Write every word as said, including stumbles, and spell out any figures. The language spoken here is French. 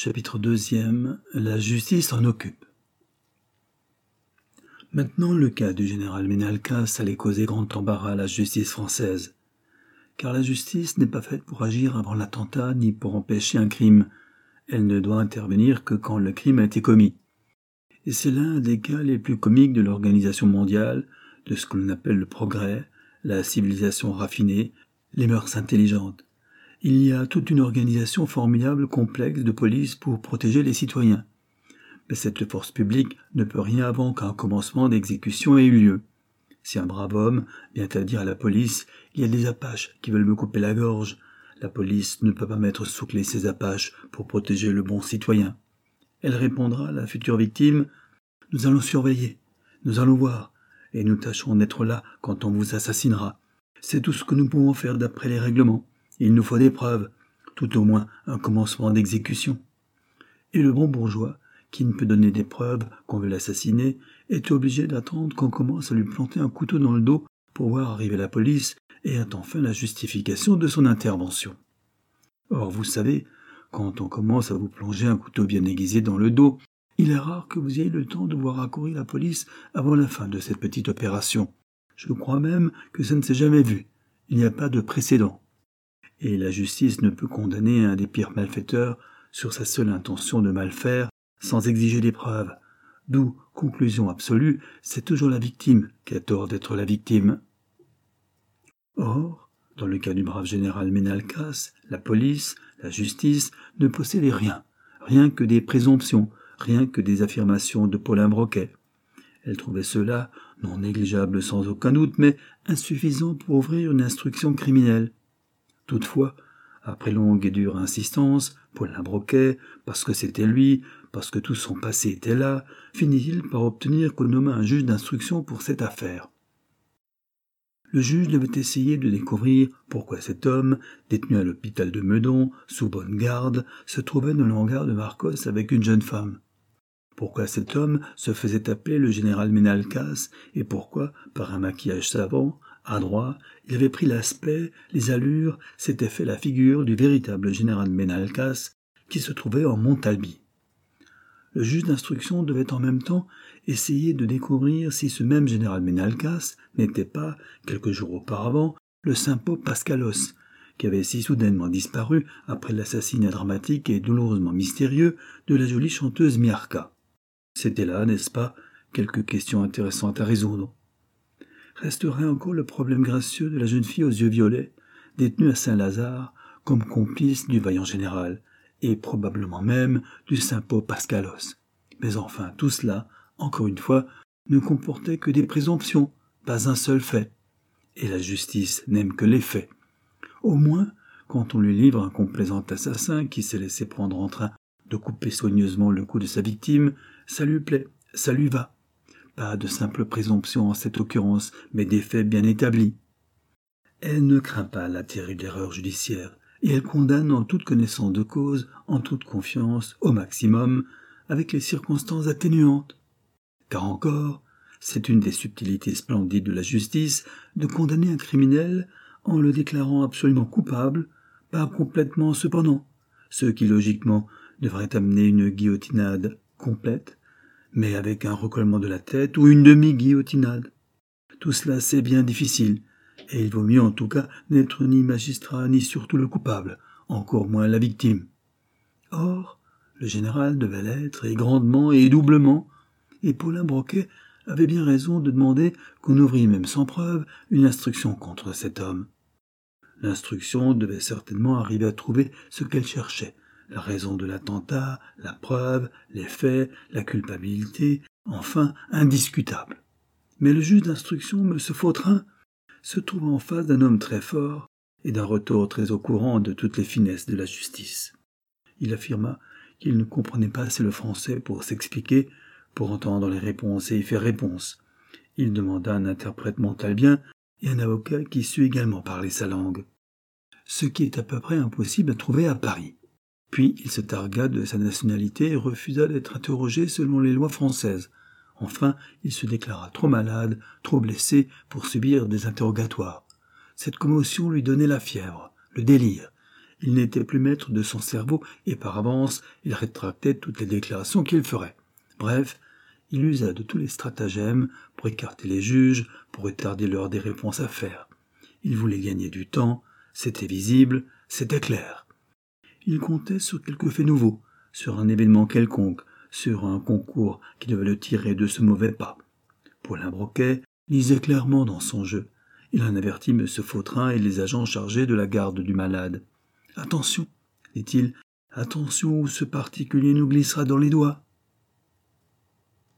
Chapitre deuxième. La justice s'en occupe. Maintenant, le cas du général Menalcas allait causer grand embarras à la justice française. Car la justice n'est pas faite pour agir avant l'attentat ni pour empêcher un crime. Elle ne doit intervenir que quand le crime a été commis. Et c'est l'un des cas les plus comiques de l'organisation mondiale, de ce que l'on appelle le progrès, la civilisation raffinée, les mœurs intelligentes. Il y a toute une organisation formidable, complexe de police pour protéger les citoyens. Mais cette force publique ne peut rien avant qu'un commencement d'exécution ait eu lieu. Si un brave homme vient à dire à la police « Il y a des apaches qui veulent me couper la gorge », la police ne peut pas mettre sous clé ces apaches pour protéger le bon citoyen. Elle répondra à la future victime « Nous allons surveiller, nous allons voir, et nous tâcherons d'être là quand on vous assassinera. C'est tout ce que nous pouvons faire d'après les règlements. Il nous faut des preuves, tout au moins un commencement d'exécution. » Et le bon bourgeois, qui ne peut donner des preuves qu'on veut l'assassiner, est obligé d'attendre qu'on commence à lui planter un couteau dans le dos pour voir arriver la police et attend enfin la justification de son intervention. Or, vous savez, quand on commence à vous plonger un couteau bien aiguisé dans le dos, il est rare que vous ayez le temps de voir accourir la police avant la fin de cette petite opération. Je crois même que ça ne s'est jamais vu. Il n'y a pas de précédent. Et la justice ne peut condamner un des pires malfaiteurs sur sa seule intention de mal faire sans exiger des preuves. D'où, conclusion absolue, c'est toujours la victime qui a tort d'être la victime. Or, dans le cas du brave général Menalcas, la police, la justice ne possédaient rien, rien que des présomptions, rien que des affirmations de Paulin Broquet. Elle trouvait cela non négligeable sans aucun doute, mais insuffisant pour ouvrir une instruction criminelle. Toutefois, après longue et dure insistance, Paulin Broquet, parce que c'était lui, parce que tout son passé était là, finit-il par obtenir qu'on nomme un juge d'instruction pour cette affaire. Le juge devait essayer de découvrir pourquoi cet homme, détenu à l'hôpital de Meudon, sous bonne garde, se trouvait dans le hangar de Marcos avec une jeune femme. Pourquoi cet homme se faisait appeler le général Menalcas et pourquoi, par un maquillage savant, adroit, il avait pris l'aspect, les allures, s'était fait la figure du véritable général Menalcas qui se trouvait en Montalbi. Le juge d'instruction devait en même temps essayer de découvrir si ce même général Menalcas n'était pas, quelques jours auparavant, le Saint-Paul Pascalos, qui avait si soudainement disparu après l'assassinat dramatique et douloureusement mystérieux de la jolie chanteuse Miarca. C'était là, n'est-ce pas, quelques questions intéressantes à résoudre. Resterait encore le problème gracieux de la jeune fille aux yeux violets, détenue à Saint-Lazare comme complice du vaillant général, et probablement même du Saint-Paul Pascalos. Mais enfin, tout cela, encore une fois, ne comportait que des présomptions, pas un seul fait. Et la justice n'aime que les faits. Au moins, quand on lui livre un complaisant assassin qui s'est laissé prendre en train de couper soigneusement le cou de sa victime, ça lui plaît, ça lui va. Pas de simple présomption en cette occurrence, mais des faits bien établis. Elle ne craint pas la terrible erreur judiciaire, et elle condamne en toute connaissance de cause, en toute confiance, au maximum, avec les circonstances atténuantes. Car encore, c'est une des subtilités splendides de la justice de condamner un criminel en le déclarant absolument coupable, pas complètement cependant, ce qui logiquement devrait amener une guillotinade complète, mais avec un recollement de la tête ou une demi-guillotinade. Tout cela c'est bien difficile, et il vaut mieux en tout cas n'être ni magistrat ni surtout le coupable, encore moins la victime. Or, le général devait l'être, et grandement et doublement, et Paulin Broquet avait bien raison de demander qu'on ouvrît même sans preuve une instruction contre cet homme. L'instruction devait certainement arriver à trouver ce qu'elle cherchait, la raison de l'attentat, la preuve, les faits, la culpabilité, enfin indiscutable. Mais le juge d'instruction, M. Vautrin, se trouva en face d'un homme très fort et d'un retour très au courant de toutes les finesses de la justice. Il affirma qu'il ne comprenait pas assez le français pour s'expliquer, pour entendre les réponses et y faire réponse. Il demanda un interprète montalbien et un avocat qui sut également parler sa langue, ce qui est à peu près impossible à trouver à Paris. Puis il se targua de sa nationalité et refusa d'être interrogé selon les lois françaises. Enfin, il se déclara trop malade, trop blessé pour subir des interrogatoires. Cette commotion lui donnait la fièvre, le délire, Il n'était plus maître de son cerveau et par avance, il rétractait toutes les déclarations qu'il ferait. Bref, il usa de tous les stratagèmes pour écarter les juges, pour retarder l'heure des réponses à faire. Il voulait gagner du temps, c'était visible, c'était clair. Il comptait sur quelque fait nouveau, sur un événement quelconque, sur un concours qui devait le tirer de ce mauvais pas. Paulin Broquet lisait clairement dans son jeu. Il en avertit M. Vautrin et les agents chargés de la garde du malade. « Attention, dit-il, attention où ce particulier nous glissera dans les doigts. »